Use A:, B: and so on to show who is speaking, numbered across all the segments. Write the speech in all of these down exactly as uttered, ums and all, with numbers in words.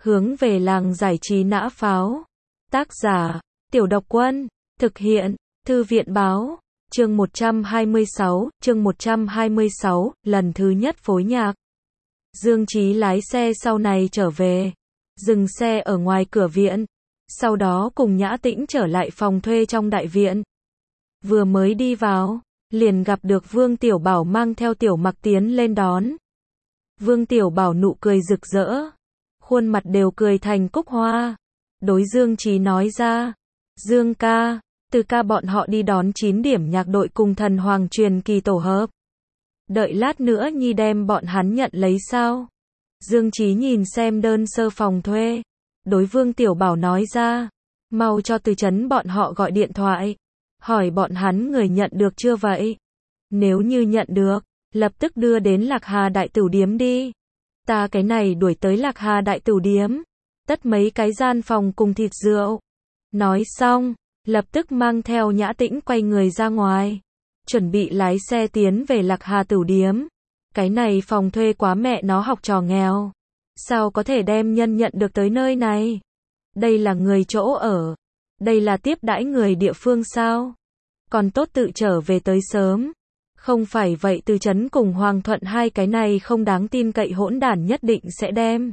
A: Hướng về làng giải trí nã pháo. Tác giả, Tiểu Độc Quân. Thực hiện, Thư viện báo. Chương một trăm hai mươi sáu, chương một trăm hai mươi sáu, lần thứ nhất phối nhạc. Dương Chí lái xe sau này trở về. Dừng xe ở ngoài cửa viện. Sau đó cùng Nhã Tĩnh trở lại phòng thuê trong đại viện. Vừa mới đi vào, liền gặp được Vương Tiểu Bảo mang theo Tiểu Mặc tiến lên đón. Vương Tiểu Bảo nụ cười rực rỡ, khuôn mặt đều cười thành cúc hoa. Đối Dương Chí nói ra, Dương ca, từ ca bọn họ đi đón chín điểm nhạc đội cùng thần hoàng truyền kỳ tổ hợp. Đợi lát nữa nhi đem bọn hắn nhận lấy sao? Dương Chí nhìn xem đơn sơ phòng thuê. Đối Vương Tiểu Bảo nói ra, mau cho Từ Chấn bọn họ gọi điện thoại. Hỏi bọn hắn người nhận được chưa vậy? Nếu như nhận được, lập tức đưa đến Lạc Hà Đại Tửu Điếm đi. Ta cái này đuổi tới Lạc Hà Đại Tửu Điếm. Tất mấy cái gian phòng cùng thịt rượu. Nói xong, lập tức mang theo Nhã Tĩnh quay người ra ngoài. Chuẩn bị lái xe tiến về Lạc Hà Tửu Điếm. Cái này phòng thuê quá mẹ nó học trò nghèo. Sao có thể đem nhân nhận được tới nơi này? Đây là người chỗ ở. Đây là tiếp đãi người địa phương sao? Còn tốt tự trở về tới sớm. Không phải vậy Từ Chấn cùng Hoàng Thuận hai cái này không đáng tin cậy hỗn đản nhất định sẽ đem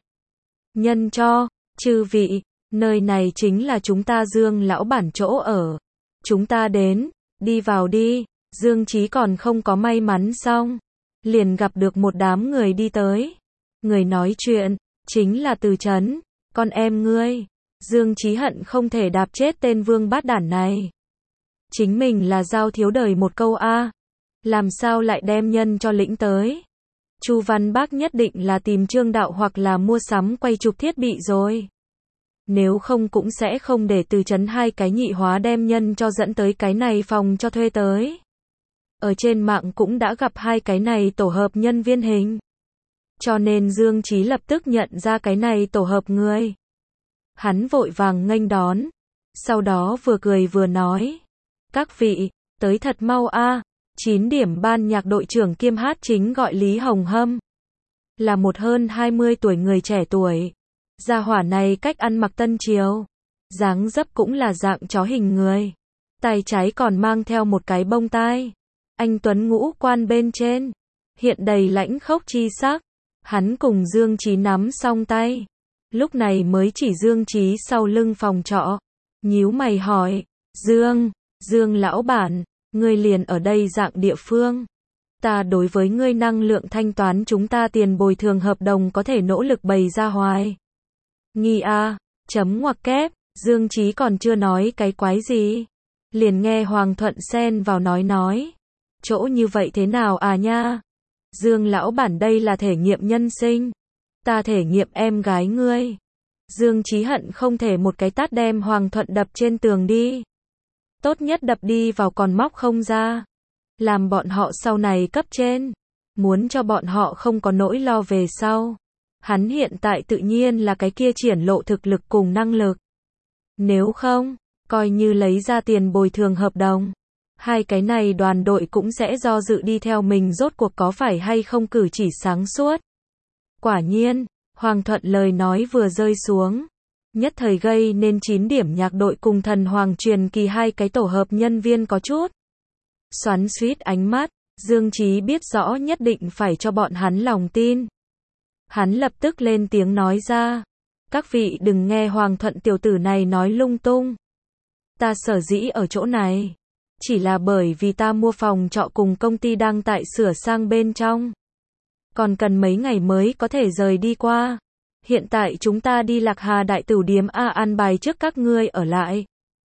A: nhân cho. Chư vị, nơi này chính là chúng ta Dương lão bản chỗ ở. Chúng ta đến, đi vào đi. Dương Chí còn không có may mắn xong, liền gặp được một đám người đi tới. Người nói chuyện, chính là Từ Chấn, con em ngươi. Dương Chí hận không thể đạp chết tên vương bát đản này. Chính mình là giao thiếu đời một câu a, làm sao lại đem nhân cho lĩnh tới. Chu Văn Bác nhất định là tìm Trương Đạo hoặc là mua sắm quay chụp thiết bị rồi. Nếu không cũng sẽ không để Từ Chấn hai cái nhị hóa đem nhân cho dẫn tới cái này phòng cho thuê tới. Ở trên mạng cũng đã gặp hai cái này tổ hợp nhân viên hình. Cho nên Dương Chí lập tức nhận ra cái này tổ hợp người. Hắn vội vàng nghênh đón. Sau đó vừa cười vừa nói. Các vị, tới thật mau a. chín điểm ban nhạc đội trưởng kiêm hát chính gọi Lý Hồng Hâm. Là một hơn hai mươi tuổi người trẻ tuổi. Gia hỏa này cách ăn mặc tân triều. Dáng dấp cũng là dạng chó hình người. Tay trái còn mang theo một cái bông tai. Anh tuấn ngũ quan bên trên. Hiện đầy lãnh khốc chi sắc. Hắn cùng Dương Chí nắm song tay. Lúc này mới chỉ Dương Chí sau lưng phòng trọ. Nhíu mày hỏi. Dương, Dương lão bản, ngươi liền ở đây dạng địa phương. Ta đối với ngươi năng lượng thanh toán chúng ta tiền bồi thường hợp đồng có thể nỗ lực bày ra hoài. Nghi a, chấm ngoặc kép, Dương Chí còn chưa nói cái quái gì. Liền nghe Hoàng Thuận xen vào nói nói. Chỗ như vậy thế nào à nha? Dương lão bản đây là thể nghiệm nhân sinh. Ta thể nghiệm em gái ngươi. Dương Chí hận không thể một cái tát đem Hoàng Thuận đập trên tường đi. Tốt nhất đập đi vào còn móc không ra. Làm bọn họ sau này cấp trên. Muốn cho bọn họ không có nỗi lo về sau. Hắn hiện tại tự nhiên là cái kia triển lộ thực lực cùng năng lực. Nếu không, coi như lấy ra tiền bồi thường hợp đồng. Hai cái này đoàn đội cũng sẽ do dự đi theo mình rốt cuộc có phải hay không cử chỉ sáng suốt. Quả nhiên, Hoàng Thuận lời nói vừa rơi xuống. Nhất thời gây nên chín điểm nhạc đội cùng thần hoàng truyền kỳ hai cái tổ hợp nhân viên có chút xoắn xuýt ánh mắt. Dương Chí biết rõ nhất định phải cho bọn hắn lòng tin. Hắn lập tức lên tiếng nói ra. Các vị đừng nghe Hoàng Thuận tiểu tử này nói lung tung. Ta sở dĩ ở chỗ này. Chỉ là bởi vì ta mua phòng trọ cùng công ty đang tại sửa sang bên trong. Còn cần mấy ngày mới có thể rời đi qua. Hiện tại chúng ta đi Lạc Hà Đại Tửu Điếm A an bài trước các ngươi ở lại.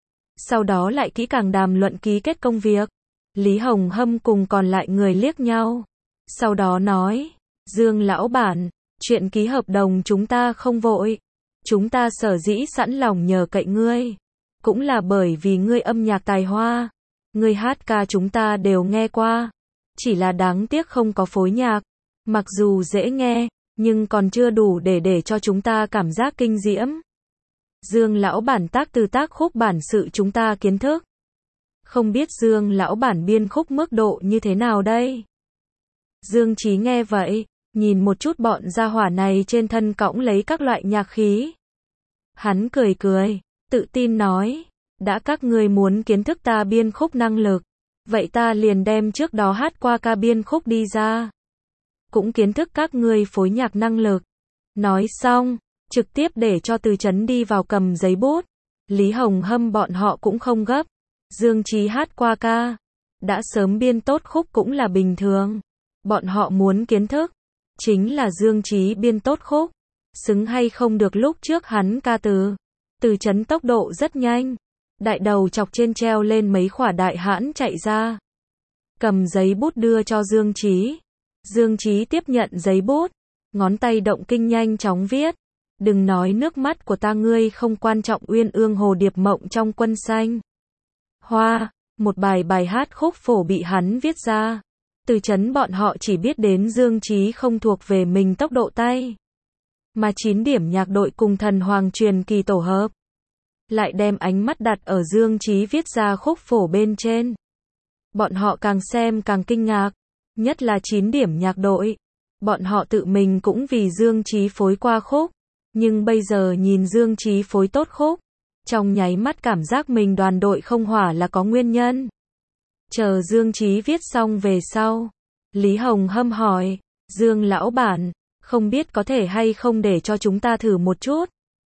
A: Sau đó lại kỹ càng đàm luận ký kết công việc. Lý Hồng Hâm cùng còn lại người liếc nhau. Sau đó nói. Dương lão bản, chuyện ký hợp đồng chúng ta không vội. Chúng ta sở dĩ sẵn lòng nhờ cậy ngươi. Cũng là bởi vì ngươi âm nhạc tài hoa. Ngươi hát ca chúng ta đều nghe qua. Chỉ là đáng tiếc không có phối nhạc. Mặc dù dễ nghe, nhưng còn chưa đủ để để cho chúng ta cảm giác kinh diễm. Dương lão bản tác từ tác khúc bản sự chúng ta kiến thức. Không biết Dương lão bản biên khúc mức độ như thế nào đây? Dương Chí nghe vậy, nhìn một chút bọn gia hỏa này trên thân cõng lấy các loại nhạc khí. Hắn cười cười, tự tin nói, đã các ngươi muốn kiến thức ta biên khúc năng lực, vậy ta liền đem trước đó hát qua ca biên khúc đi ra. Cũng kiến thức các ngươi phối nhạc năng lực. Nói xong, trực tiếp để cho Từ Chấn đi vào cầm giấy bút. Lý Hồng Hâm bọn họ cũng không gấp. Dương Chí hát qua ca, đã sớm biên tốt khúc cũng là bình thường. Bọn họ muốn kiến thức, chính là Dương Chí biên tốt khúc, xứng hay không được lúc trước hắn ca từ. Từ Chấn tốc độ rất nhanh, đại đầu chọc trên treo lên mấy khỏa đại hãn chạy ra. Cầm giấy bút đưa cho Dương Chí. Dương Chí tiếp nhận giấy bút, ngón tay động kinh nhanh chóng viết. Đừng nói nước mắt của ta ngươi không quan trọng, uyên ương hồ điệp mộng trong quân xanh. Hoa, một bài bài hát khúc phổ bị hắn viết ra. Từ Chấn bọn họ chỉ biết đến Dương Chí không thuộc về mình tốc độ tay. Mà chín điểm nhạc đội cùng thần hoàng truyền kỳ tổ hợp. Lại đem ánh mắt đặt ở Dương Chí viết ra khúc phổ bên trên. Bọn họ càng xem càng kinh ngạc. Nhất là chín điểm nhạc đội. Bọn họ tự mình cũng vì Dương Chí phối qua khúc. Nhưng bây giờ nhìn Dương Chí phối tốt khúc. Trong nháy mắt cảm giác mình đoàn đội không hỏa là có nguyên nhân. Chờ Dương Chí viết xong về sau. Lý Hồng Hâm hỏi. Dương lão bản, không biết có thể hay không để cho chúng ta thử một chút.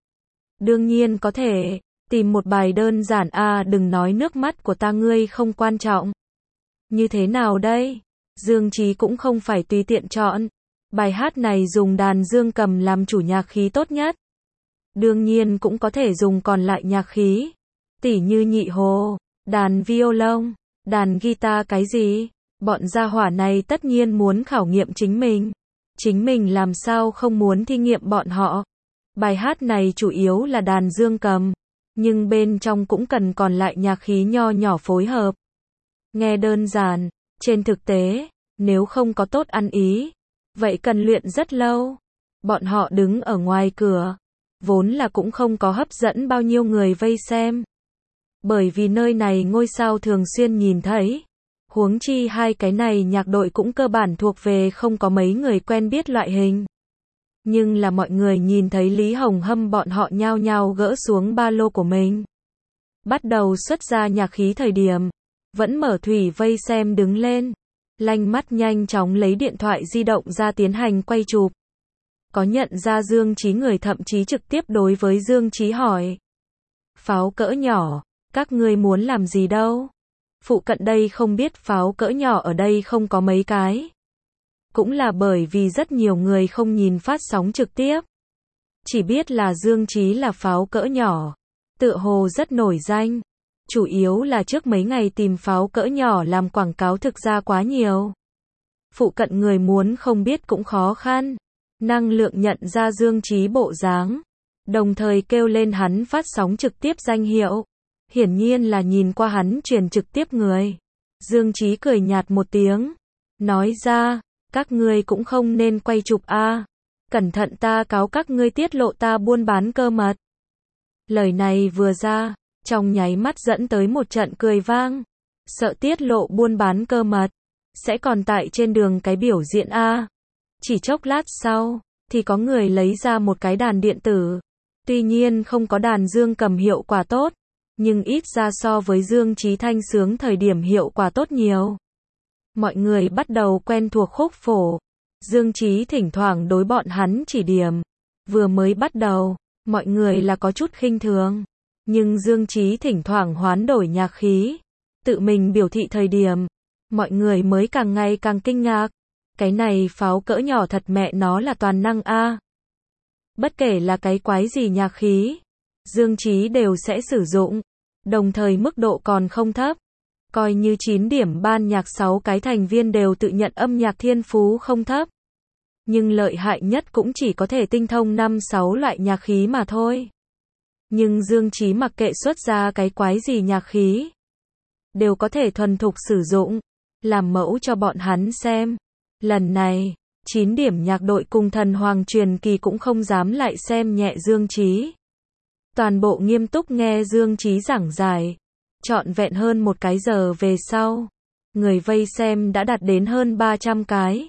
A: Đương nhiên có thể. Tìm một bài đơn giản a, đừng nói nước mắt của ta ngươi không quan trọng. Như thế nào đây? Dương Chí cũng không phải tùy tiện chọn. Bài hát này dùng đàn dương cầm làm chủ nhạc khí tốt nhất. Đương nhiên cũng có thể dùng còn lại nhạc khí. Tỉ như nhị hồ, đàn violon, đàn guitar cái gì. Bọn gia hỏa này tất nhiên muốn khảo nghiệm chính mình. Chính mình làm sao không muốn thi nghiệm bọn họ. Bài hát này chủ yếu là đàn dương cầm. Nhưng bên trong cũng cần còn lại nhạc khí nho nhỏ phối hợp. Nghe đơn giản, trên thực tế, nếu không có tốt ăn ý, vậy cần luyện rất lâu. Bọn họ đứng ở ngoài cửa, vốn là cũng không có hấp dẫn bao nhiêu người vây xem. Bởi vì nơi này ngôi sao thường xuyên nhìn thấy. Huống chi hai cái này nhạc đội cũng cơ bản thuộc về không có mấy người quen biết loại hình. Nhưng là mọi người nhìn thấy Lý Hồng Hâm bọn họ nhao nhao gỡ xuống ba lô của mình. Bắt đầu xuất ra nhạc khí thời điểm. Vẫn mở thủy vây xem đứng lên. Lanh mắt nhanh chóng lấy điện thoại di động ra tiến hành quay chụp. Có nhận ra Dương Chí người thậm chí trực tiếp đối với Dương Chí hỏi. Pháo cỡ nhỏ, các ngươi muốn làm gì đâu? Phụ cận đây không biết pháo cỡ nhỏ ở đây không có mấy cái. Cũng là bởi vì rất nhiều người không nhìn phát sóng trực tiếp. Chỉ biết là Dương Chí là pháo cỡ nhỏ. Tựa hồ rất nổi danh. Chủ yếu là trước mấy ngày tìm pháo cỡ nhỏ làm quảng cáo thực ra quá nhiều. Phụ cận người muốn không biết cũng khó khăn. Năng lượng nhận ra Dương Chí bộ dáng. Đồng thời kêu lên hắn phát sóng trực tiếp danh hiệu. Hiển nhiên là nhìn qua hắn truyền trực tiếp người. Dương Chí cười nhạt một tiếng. Nói ra, các ngươi cũng không nên quay chụp a. Cẩn thận ta cáo các ngươi tiết lộ ta buôn bán cơ mật. Lời này vừa ra, trong nháy mắt dẫn tới một trận cười vang. Sợ tiết lộ buôn bán cơ mật, sẽ còn tại trên đường cái biểu diễn a. Chỉ chốc lát sau, thì có người lấy ra một cái đàn điện tử. Tuy nhiên không có đàn dương cầm hiệu quả tốt, nhưng ít ra so với Dương Chí thanh sướng thời điểm hiệu quả tốt nhiều. Mọi người bắt đầu quen thuộc khúc phổ. Dương Chí thỉnh thoảng đối bọn hắn chỉ điểm. Vừa mới bắt đầu, mọi người là có chút khinh thường. Nhưng Dương Chí thỉnh thoảng hoán đổi nhạc khí. Tự mình biểu thị thời điểm. Mọi người mới càng ngày càng kinh ngạc. Cái này pháo cỡ nhỏ thật mẹ nó là toàn năng a. Bất kể là cái quái gì nhạc khí, Dương Chí đều sẽ sử dụng. Đồng thời mức độ còn không thấp. Coi như chín điểm ban nhạc sáu cái thành viên đều tự nhận âm nhạc thiên phú không thấp. Nhưng lợi hại nhất cũng chỉ có thể tinh thông năm sáu loại nhạc khí mà thôi. Nhưng Dương Chí mặc kệ xuất ra cái quái gì nhạc khí, đều có thể thuần thục sử dụng, làm mẫu cho bọn hắn xem. Lần này, chín điểm nhạc đội cùng thần hoàng truyền kỳ cũng không dám lại xem nhẹ Dương Chí. Toàn bộ nghiêm túc nghe Dương Chí giảng giải. Trọn vẹn hơn một cái giờ về sau, người vây xem đã đạt đến hơn ba trăm cái.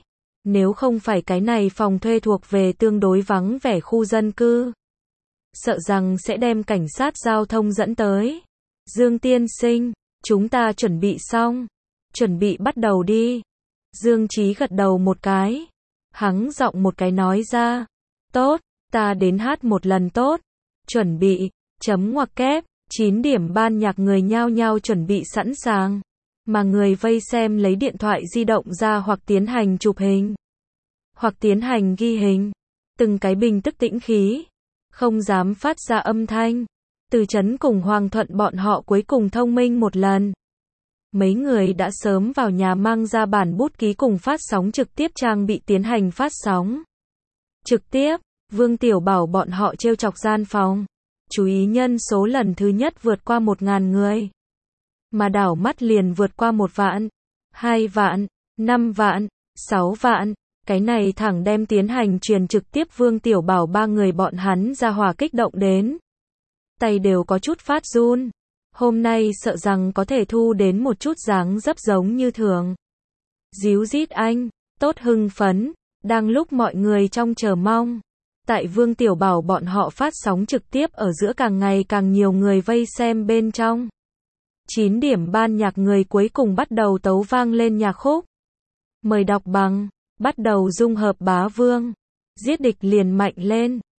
A: Nếu không phải cái này phòng thuê thuộc về tương đối vắng vẻ khu dân cư, sợ rằng sẽ đem cảnh sát giao thông dẫn tới. Dương tiên sinh, chúng ta chuẩn bị xong. Chuẩn bị bắt đầu đi. Dương Chí gật đầu một cái. Hắng giọng một cái nói ra. Tốt, ta đến hát một lần tốt. Chuẩn bị, chấm ngoặc kép, chín điểm ban nhạc người nhao nhao chuẩn bị sẵn sàng. Mà người vây xem lấy điện thoại di động ra hoặc tiến hành chụp hình, hoặc tiến hành ghi hình. Từng cái bình tức tĩnh khí, không dám phát ra âm thanh. Từ Chấn cùng Hoàng Thuận bọn họ cuối cùng thông minh một lần. Mấy người đã sớm vào nhà mang ra bản bút ký cùng phát sóng trực tiếp trang bị tiến hành phát sóng trực tiếp. Vương Tiểu Bảo bọn họ trêu chọc gian phòng. Chú ý nhân số lần thứ nhất vượt qua một ngàn người. Mà đảo mắt liền vượt qua một vạn, hai vạn, năm vạn, sáu vạn. Cái này thẳng đem tiến hành truyền trực tiếp Vương Tiểu Bảo ba người bọn hắn ra hòa kích động đến. Tay đều có chút phát run. Hôm nay sợ rằng có thể thu đến một chút dáng dấp giống như thường. Díu dít anh, tốt hưng phấn, đang lúc mọi người trong chờ mong. Tại Vương Tiểu Bảo bọn họ phát sóng trực tiếp ở giữa càng ngày càng nhiều người vây xem bên trong. chín điểm ban nhạc người cuối cùng bắt đầu tấu vang lên nhạc khúc. Mời đọc bằng, bắt đầu dung hợp bá vương. Giết địch liền mạnh lên.